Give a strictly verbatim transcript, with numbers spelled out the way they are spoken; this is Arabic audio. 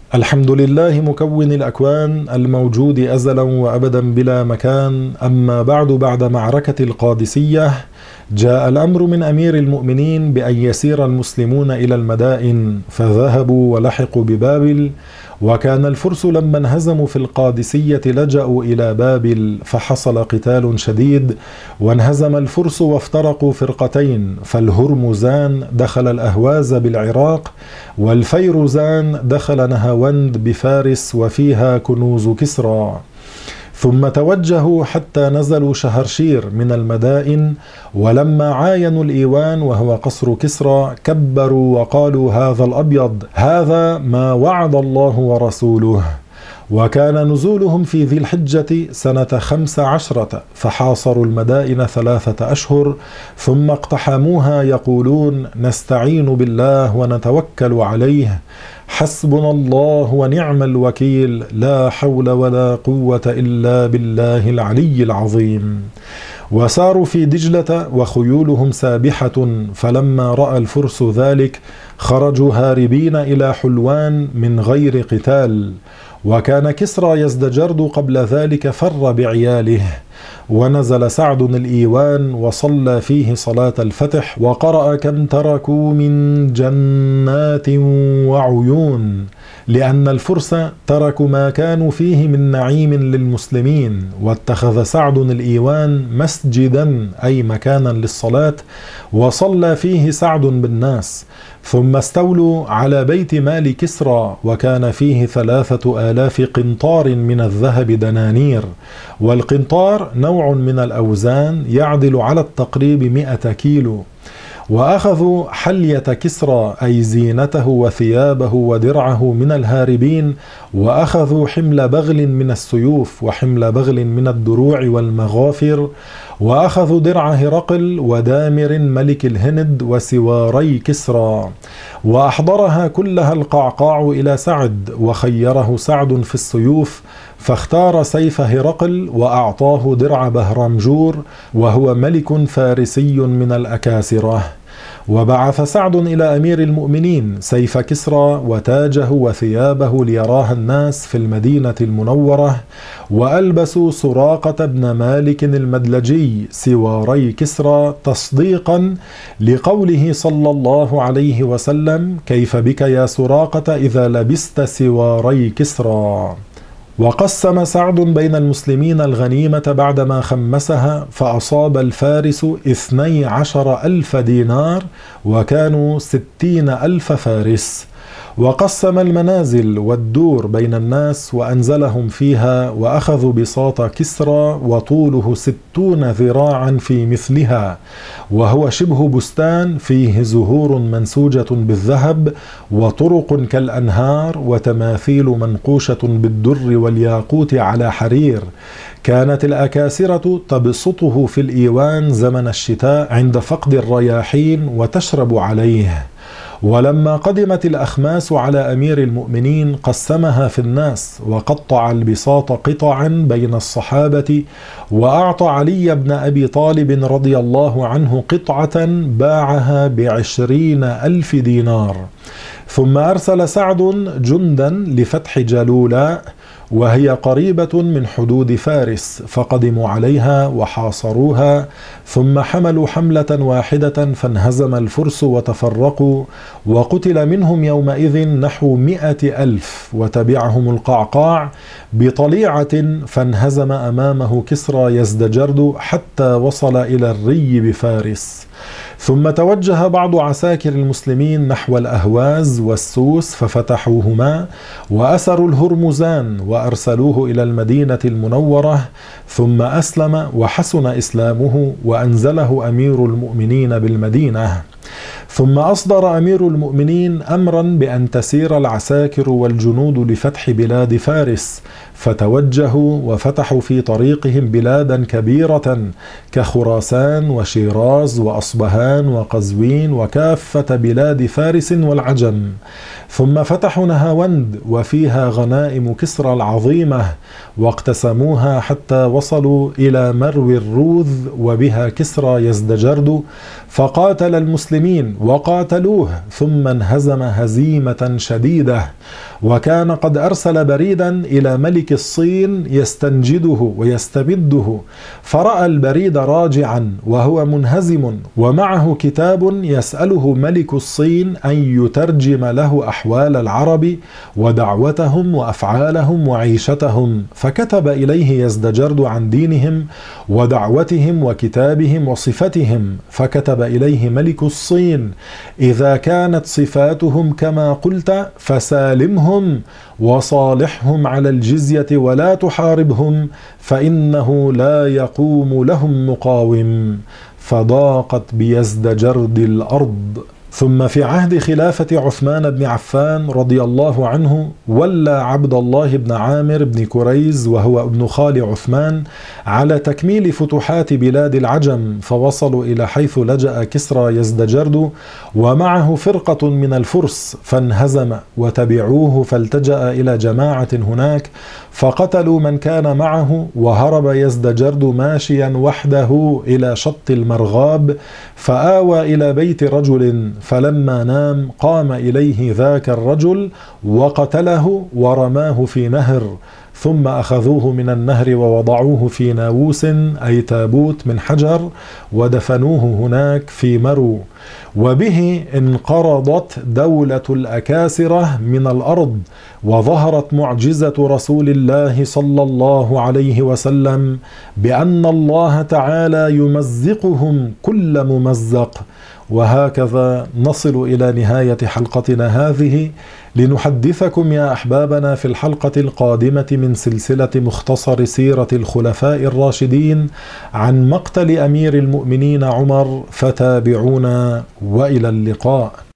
الحمد لله مكون الأكوان الموجود أزلا وأبدا بلا مكان. أما بعد، بعد معركة القادسية جاء الأمر من أمير المؤمنين بأن يسير المسلمون إلى المدائن، فذهبوا ولحقوا ببابل. وكان الفرس لما انهزموا في القادسية لجأوا إلى بابل، فحصل قتال شديد وانهزم الفرس وافترقوا فرقتين، فالهرمزان دخل الأهواز بالعراق، والفيروزان دخل نهاوند بفارس وفيها كنوز كسرى. ثم توجهوا حتى نزلوا شهرشير من المدائن، ولما عاينوا الإيوان وهو قصر كسرى كبروا وقالوا: هذا الأبيض، هذا ما وعد الله ورسوله. وكان نزولهم في ذي الحجة سنة خمس عشرة، فحاصروا المدائن ثلاثة أشهر ثم اقتحموها يقولون: نستعين بالله ونتوكل عليه، حسبنا الله ونعم الوكيل، لا حول ولا قوة إلا بالله العلي العظيم. وساروا في دجلة وخيولهم سابحة، فلما رأى الفرس ذلك خرجوا هاربين إلى حلوان من غير قتال. وكان كسرى يزدجرد قبل ذلك فر بعياله. ونزل سعد الإيوان وصلى فيه صلاة الفتح وقرأ: كم تركوا من جنات وعيون، لأن الفرس تركوا ما كانوا فيه من نعيم للمسلمين. واتخذ سعد الإيوان مسجدا أي مكانا للصلاة، وصلى فيه سعد بالناس. ثم استولوا على بيت مال كسرى، وكان فيه ثلاثة آلاف قنطار من الذهب دنانير، والقنطار نوع من الأوزان يعدل على التقريب مئة كيلو. وأخذوا حلية كسرى أي زينته وثيابه ودرعه من الهاربين، وأخذوا حمل بغل من السيوف وحمل بغل من الدروع والمغافر، وأخذوا درع هرقل ودامر ملك الهند وسواري كسرى. وأحضرها كلها القعقاع إلى سعد، وخيره سعد في السيوف، فاختار سيف هرقل وأعطاه درع بهرمجور وهو ملك فارسي من الأكاسرة. وبعث سعد إلى أمير المؤمنين سيف كسرى وتاجه وثيابه ليراها الناس في المدينة المنورة، وألبسوا سراقة بن مالك المدلجي سواري كسرى تصديقا لقوله صلى الله عليه وسلم: كيف بك يا سراقة إذا لبست سواري كسرى. وقسم سعد بين المسلمين الغنيمة بعدما خمسها، فأصاب الفارس اثني عشر ألف دينار، وكانوا ستين ألف فارس. وقسم المنازل والدور بين الناس وأنزلهم فيها، وأخذوا بساط كسرى وطوله ستون ذراعا في مثلها، وهو شبه بستان فيه زهور منسوجة بالذهب وطرق كالأنهار وتماثيل منقوشة بالدر والياقوت على حرير. كانت الأكاسرة تبسطه في الإيوان زمن الشتاء عند فقد الرياحين وتشرب عليه. ولما قدمت الأخماس على أمير المؤمنين قسمها في الناس، وقطع البساط قطعا بين الصحابة، وأعطى علي بن أبي طالب رضي الله عنه قطعة باعها بعشرين ألف دينار. ثم أرسل سعد جندا لفتح جالولاء، وهي قريبة من حدود فارس، فقدموا عليها وحاصروها، ثم حملوا حملة واحدة فانهزم الفرس وتفرقوا، وقتل منهم يومئذ نحو مئة ألف، وتبعهم القعقاع بطليعة فانهزم أمامه كسرى يزدجرد حتى وصل إلى الري بفارس. ثم توجه بعض عساكر المسلمين نحو الأهواز والسوس ففتحوهما، وأسروا الهرمزان وأرسلوه إلى المدينة المنورة، ثم أسلم وحسن إسلامه وأنزله أمير المؤمنين بالمدينة. ثم أصدر أمير المؤمنين أمرا بأن تسير العساكر والجنود لفتح بلاد فارس، فتوجهوا وفتحوا في طريقهم بلادا كبيرة كخراسان وشيراز وأصبهان وقزوين وكافة بلاد فارس والعجم. ثم فتحوا نهاوند وفيها غنائم كسرى العظيمة، واقتسموها حتى وصلوا إلى مرو الروذ، وبها كسرى يزدجرد، فقاتل المسلمين وقاتلوه، ثم انهزم هزيمة شديدة. وكان قد أرسل بريدا إلى ملك الصين يستنجده ويستبده، فرأى البريد راجعا وهو منهزم ومعه كتاب يسأله ملك الصين أن يترجم له أحوال العرب ودعوتهم وأفعالهم وعيشتهم، فكتب إليه يزدجرد عن دينهم ودعوتهم وكتابهم وصفتهم، فكتب إليه ملك الصين: إذا كانت صفاتهم كما قلت فسالمهم وصالحهم على الجزية ولا تحاربهم، فإنه لا يقوم لهم مقاوم. فضاقت بيزدجرد الأرض. ثم في عهد خلافة عثمان بن عفان رضي الله عنه ولى عبد الله بن عامر بن كريز وهو ابن خال عثمان على تكميل فتوحات بلاد العجم، فوصلوا إلى حيث لجأ كسرى يزدجرد ومعه فرقة من الفرس، فانهزم وتبعوه، فالتجأ إلى جماعة هناك فقتلوا من كان معه، وهرب يزدجرد ماشيا وحده إلى شط المرغاب، فآوى إلى بيت رجل، فلما نام قام إليه ذاك الرجل وقتله ورماه في نهر، ثم أخذوه من النهر ووضعوه في ناووس أي تابوت من حجر ودفنوه هناك في مرو. وبه انقرضت دولة الأكاسرة من الأرض، وظهرت معجزة رسول الله صلى الله عليه وسلم بأن الله تعالى يمزقهم كل ممزق. وهكذا نصل إلى نهاية حلقتنا هذه، لنحدثكم يا أحبابنا في الحلقة القادمة من سلسلة مختصر سيرة الخلفاء الراشدين عن مقتل أمير المؤمنين عمر، فتابعونا وإلى اللقاء.